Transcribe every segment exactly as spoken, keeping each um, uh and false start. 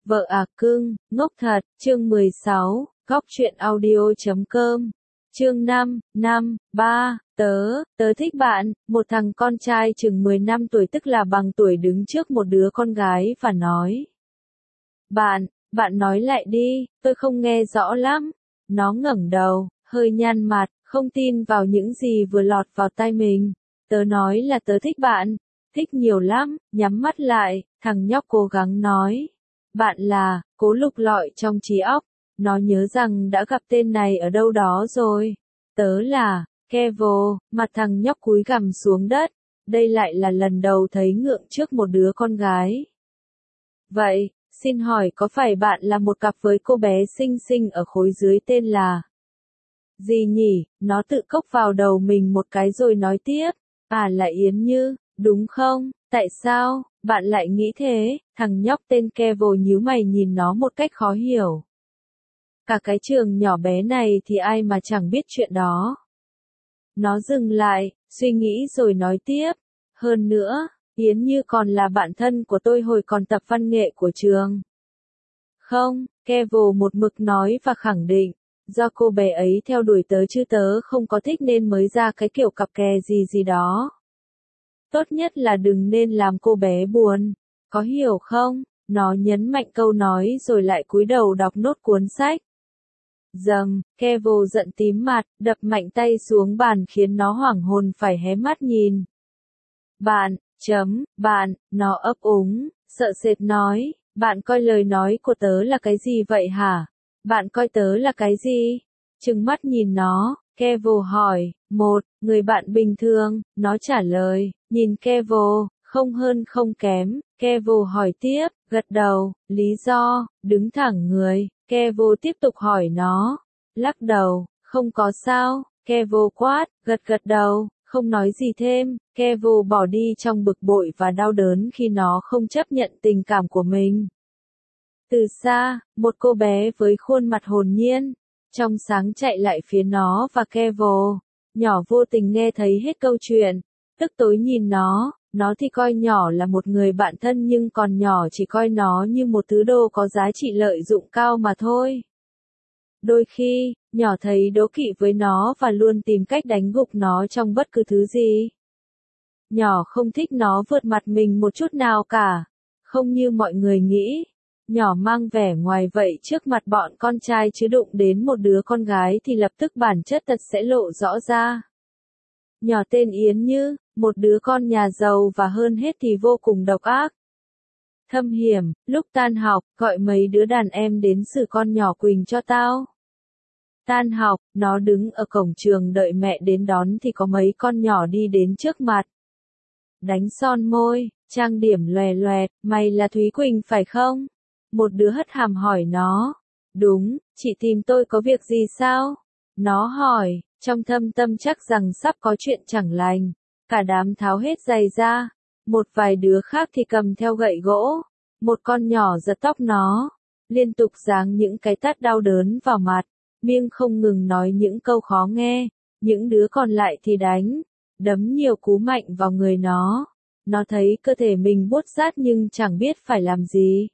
Vợ à cưng, ngốc thật, chương mười sáu, góc truyện audio.com. Chương năm, năm, ba, tớ, tớ thích bạn, một thằng con trai chừng mười năm tuổi tức là bằng tuổi đứng trước một đứa con gái và nói. Bạn, bạn nói lại đi, tôi không nghe rõ lắm. Nó ngẩng đầu, hơi nhăn mặt, không tin vào những gì vừa lọt vào tai mình. Tớ nói là tớ thích bạn, thích nhiều lắm, nhắm mắt lại, thằng nhóc cố gắng nói. Bạn là, cố lục lọi trong trí óc, nó nhớ rằng đã gặp tên này ở đâu đó rồi. Tớ là, Kevo, mặt thằng nhóc cúi gằm xuống đất, đây lại là lần đầu thấy ngượng trước một đứa con gái. Vậy, xin hỏi có phải bạn là một cặp với cô bé xinh xinh ở khối dưới tên là gì nhỉ? Nó tự cốc vào đầu mình một cái rồi nói tiếp, à là Yến Như, đúng không? Tại sao, bạn lại nghĩ thế? Thằng nhóc tên Kevo nhíu mày nhìn nó một cách khó hiểu. Cả cái trường nhỏ bé này thì ai mà chẳng biết chuyện đó. Nó dừng lại, suy nghĩ rồi nói tiếp. Hơn nữa, Yến Như còn là bạn thân của tôi hồi còn tập văn nghệ của trường. Không, Kevo một mực nói và khẳng định. Do cô bé ấy theo đuổi tớ chứ tớ không có thích nên mới ra cái kiểu cặp kè gì gì đó. Tốt nhất là đừng nên làm cô bé buồn, có hiểu không? Nó nhấn mạnh câu nói rồi lại cúi đầu đọc nốt cuốn sách. Dầm, Kevo giận tím mặt, đập mạnh tay xuống bàn khiến nó hoảng hồn phải hé mắt nhìn. Bạn, chấm, bạn, nó ấp úng, sợ sệt nói, bạn coi lời nói của tớ là cái gì vậy hả? Bạn coi tớ là cái gì? Trừng mắt nhìn nó, Kevo hỏi, một, người bạn bình thường, nó trả lời, nhìn Kevo, không hơn không kém, Kevo hỏi tiếp, gật đầu, lý do, đứng thẳng người, Kevo tiếp tục hỏi nó, lắc đầu, không có sao, Kevo quát, gật gật đầu, không nói gì thêm, Kevo bỏ đi trong bực bội và đau đớn khi nó không chấp nhận tình cảm của mình. Từ xa, một cô bé với khuôn mặt hồn nhiên, trong sáng chạy lại phía nó và Kevo. Nhỏ vô tình nghe thấy hết câu chuyện, tức tối nhìn nó, nó thì coi nhỏ là một người bạn thân nhưng còn nhỏ chỉ coi nó như một thứ đồ có giá trị lợi dụng cao mà thôi. Đôi khi, nhỏ thấy đố kỵ với nó và luôn tìm cách đánh gục nó trong bất cứ thứ gì. Nhỏ không thích nó vượt mặt mình một chút nào cả, không như mọi người nghĩ. Nhỏ mang vẻ ngoài vậy trước mặt bọn con trai chứ đụng đến một đứa con gái thì lập tức bản chất thật sẽ lộ rõ ra. Nhỏ tên Yến Như, một đứa con nhà giàu và hơn hết thì vô cùng độc ác. Thâm hiểm, lúc tan học, gọi mấy đứa đàn em đến xử con nhỏ Quỳnh cho tao. Tan học, nó đứng ở cổng trường đợi mẹ đến đón thì có mấy con nhỏ đi đến trước mặt. Đánh son môi, trang điểm lòe loẹt, mày là Thúy Quỳnh phải không? Một đứa hất hàm hỏi nó. Đúng, chị tìm tôi có việc gì sao? Nó hỏi, trong thâm tâm chắc rằng sắp có chuyện chẳng lành. Cả đám tháo hết giày ra. Một vài đứa khác thì cầm theo gậy gỗ. Một con nhỏ giật tóc nó. Liên tục giáng những cái tát đau đớn vào mặt. Miệng không ngừng nói những câu khó nghe. Những đứa còn lại thì đánh. Đấm nhiều cú mạnh vào người nó. Nó thấy cơ thể mình buốt rát nhưng chẳng biết phải làm gì.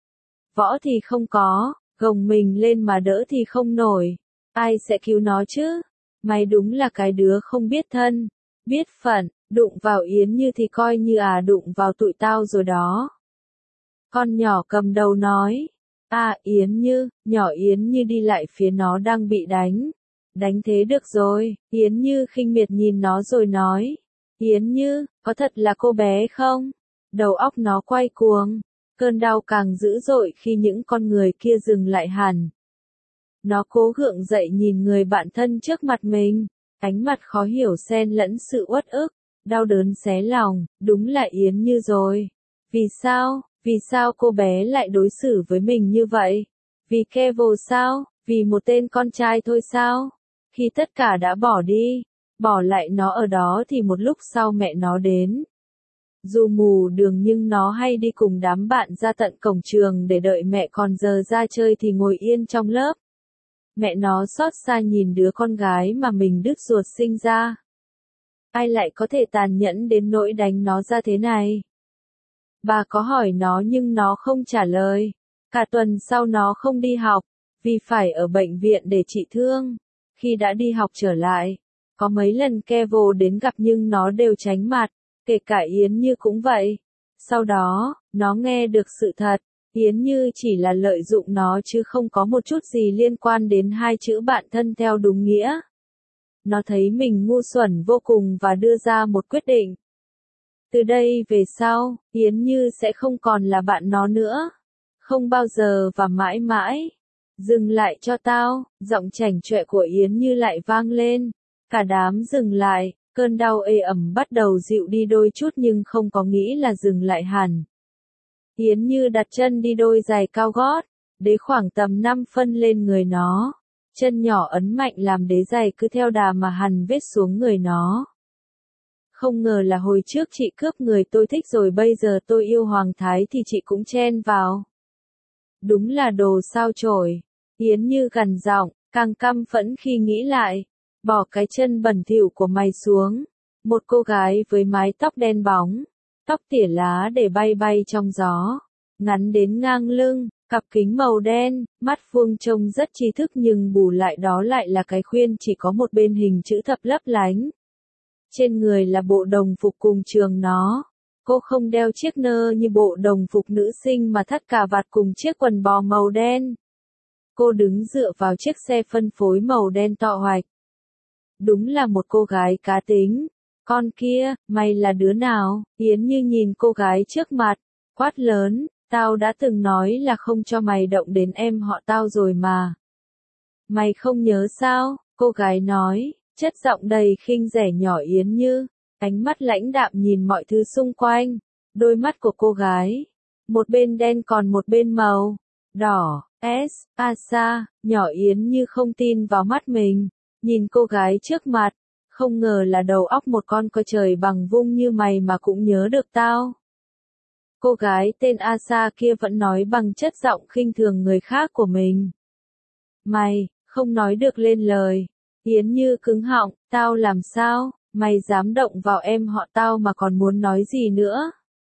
Võ thì không có, gồng mình lên mà đỡ thì không nổi. Ai sẽ cứu nó chứ? Mày đúng là cái đứa không biết thân, biết phận, đụng vào Yến Như thì coi như à đụng vào tụi tao rồi đó. Con nhỏ cầm đầu nói. À Yến Như, nhỏ Yến Như đi lại phía nó đang bị đánh. Đánh thế được rồi, Yến Như khinh miệt nhìn nó rồi nói. Yến Như, có thật là cô bé không? Đầu óc nó quay cuồng. Cơn đau càng dữ dội khi những con người kia dừng lại hẳn. Nó cố gượng dậy nhìn người bạn thân trước mặt mình, ánh mặt khó hiểu xen lẫn sự uất ức, đau đớn xé lòng, đúng là Yến Như rồi. Vì sao, vì sao cô bé lại đối xử với mình như vậy? Vì Kevo sao, vì một tên con trai thôi sao? Khi tất cả đã bỏ đi, bỏ lại nó ở đó thì một lúc sau mẹ nó đến. Dù mù đường nhưng nó hay đi cùng đám bạn ra tận cổng trường để đợi mẹ còn giờ ra chơi thì ngồi yên trong lớp. Mẹ nó xót xa nhìn đứa con gái mà mình đứt ruột sinh ra. Ai lại có thể tàn nhẫn đến nỗi đánh nó ra thế này? Bà có hỏi nó nhưng nó không trả lời. Cả tuần sau nó không đi học, vì phải ở bệnh viện để trị thương. Khi đã đi học trở lại, có mấy lần Kevo đến gặp nhưng nó đều tránh mặt, kể cả Yến Như cũng vậy. Sau đó, nó nghe được sự thật, Yến Như chỉ là lợi dụng nó chứ không có một chút gì liên quan đến hai chữ bạn thân theo đúng nghĩa. Nó thấy mình ngu xuẩn vô cùng và đưa ra một quyết định. Từ đây về sau, Yến Như sẽ không còn là bạn nó nữa. Không bao giờ và mãi mãi. Dừng lại cho tao, giọng chảnh chọe của Yến Như lại vang lên. Cả đám dừng lại, cơn đau ê ẩm bắt đầu dịu đi đôi chút nhưng không có nghĩ là dừng lại hẳn. Yến Như đặt chân đi đôi giày cao gót, đế khoảng tầm năm phân lên người nó. Chân nhỏ ấn mạnh làm đế giày cứ theo đà mà hằn vết xuống người nó. Không ngờ là hồi trước chị cướp người tôi thích rồi bây giờ tôi yêu Hoàng Thái thì chị cũng chen vào. Đúng là đồ sao chổi. Yến Như gằn giọng, càng căm phẫn khi nghĩ lại. Bỏ cái chân bẩn thỉu của mày xuống. Một cô gái với mái tóc đen bóng, tóc tỉa lá để bay bay trong gió, ngắn đến ngang lưng, cặp kính màu đen, mắt vuông trông rất trí thức nhưng bù lại đó lại là cái khuyên chỉ có một bên hình chữ thập lấp lánh. Trên người là bộ đồng phục cùng trường nó. Cô không đeo chiếc nơ như bộ đồng phục nữ sinh mà thắt cà vạt cùng chiếc quần bò màu đen. Cô đứng dựa vào chiếc xe phân phối màu đen tọ hoạch. Đúng là một cô gái cá tính. Con kia, mày là đứa nào? Yến Như nhìn cô gái trước mặt, quát lớn, tao đã từng nói là không cho mày động đến em họ tao rồi mà. Mày không nhớ sao? Cô gái nói, chất giọng đầy khinh rẻ nhỏ Yến Như, ánh mắt lãnh đạm nhìn mọi thứ xung quanh. Đôi mắt của cô gái, một bên đen còn một bên màu đỏ. S, Asa, nhỏ Yến Như không tin vào mắt mình, nhìn cô gái trước mặt. Không ngờ là đầu óc một con coi trời bằng vung như mày mà cũng nhớ được tao. Cô gái tên Asa kia vẫn nói bằng chất giọng khinh thường người khác của mình. Mày, không nói được lên lời. Yến Như cứng họng, tao làm sao, mày dám động vào em họ tao mà còn muốn nói gì nữa.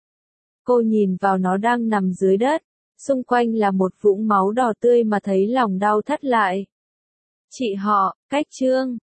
Cô nhìn vào nó đang nằm dưới đất, xung quanh là một vũng máu đỏ tươi mà thấy lòng đau thắt lại. Chị họ, Cách Trương,